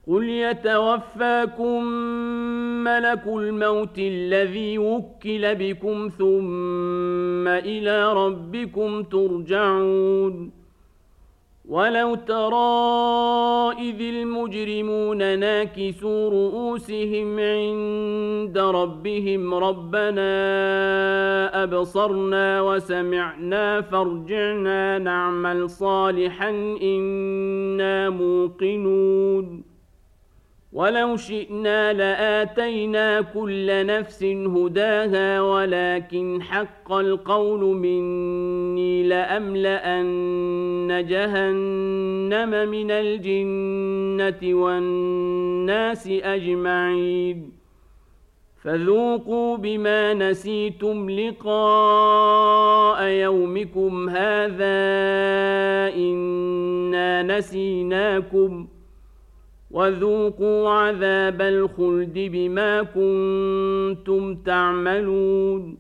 قل يتوفاكم ملك الموت الذي وكل بكم ثم إلى ربكم ترجعون ولو ترى إذ المجرمون ناكسوا رؤوسهم عند ربهم ربنا أبصرنا وسمعنا فارجعنا نعمل صالحا إنا موقنون ولو شئنا لآتينا كل نفس هداها ولكن حق القول مني لأملأن جهنم من الجنة والناس أجمعين فذوقوا بما نسيتم لقاء يومكم هذا إنا نسيناكم وذوقوا عذاب الخلد بما كنتم تعملون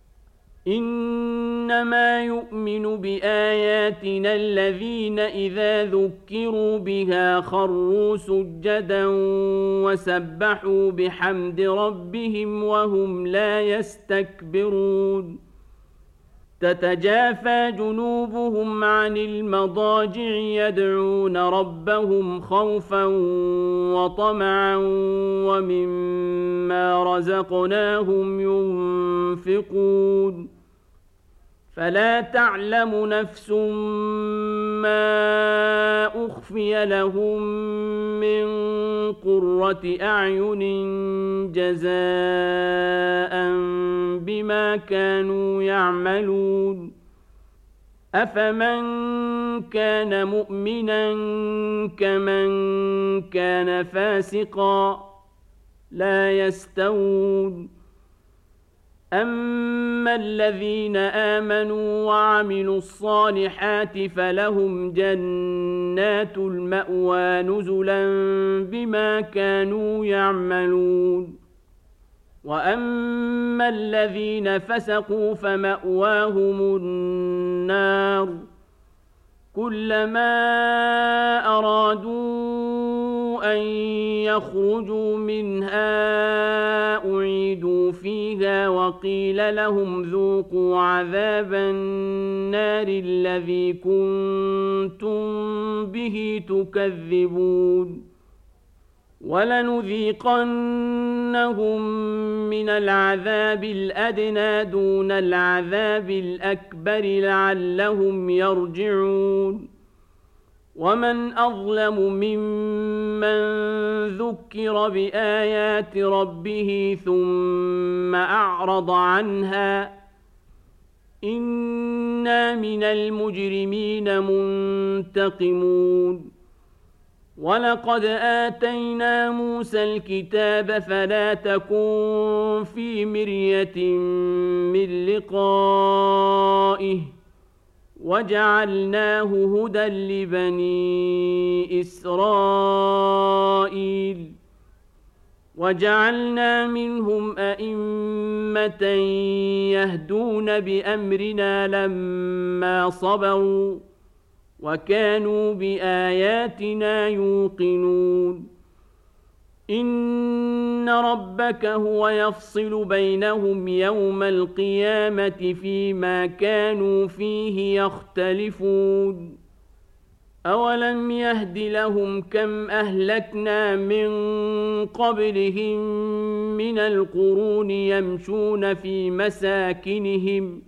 إنما يؤمن بآياتنا الذين إذا ذكروا بها خروا سجدا وسبحوا بحمد ربهم وهم لا يستكبرون تتجافى جنوبهم عن المضاجع يدعون ربهم خوفا وطمعا ومما رزقناهم ينفقون فلا تعلم نفس ما أخفي لهم من قرة أعين جزاء بما كانوا يعملون أفمن كان مؤمنا كمن كان فاسقا لا يستوون أما الذين آمنوا وعملوا الصالحات فلهم جنات المأوى نزلا بما كانوا يعملون وأما الذين فسقوا فمأواهم النار كلما أرادوا أن يخرجوا منها أعيدوا فيها وقيل لهم ذوقوا عذاب النار الذي كنتم به تكذبون ولنذيقنهم من العذاب الأدنى دون العذاب الأكبر لعلهم يرجعون ومن أظلم ممن ذكر بآيات ربه ثم أعرض عنها إنا من المجرمين منتقمون ولقد آتينا موسى الكتاب فلا تكن في مرية من لقائه وجعلناه هدى لبني إسرائيل وجعلنا منهم أئمة يهدون بأمرنا لما صبروا وكانوا بآياتنا يوقنون إن ربك هو يفصل بينهم يوم القيامة فيما كانوا فيه يختلفون أولم يهد لهم كم أهلكنا من قبلهم من القرون يمشون في مساكنهم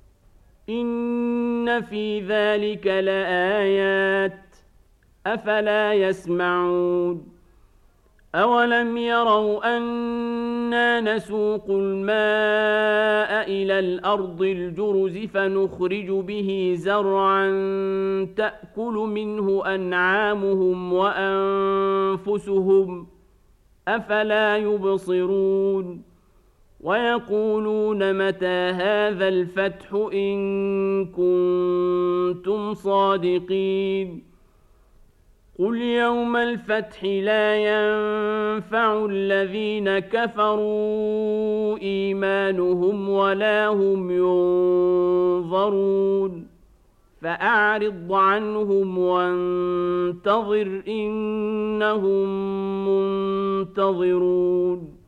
إن في ذلك لآيات أفلا يسمعون أولم يروا أنا نسوق الماء إلى الأرض الجرز فنخرج به زرعا تأكل منه أنعامهم وأنفسهم أفلا يبصرون ويقولون متى هذا الفتح إن كنتم صادقين قل يوم الفتح لا ينفع الذين كفروا إيمانهم ولا هم ينظرون فأعرض عنهم وانتظر إنهم ينتظرون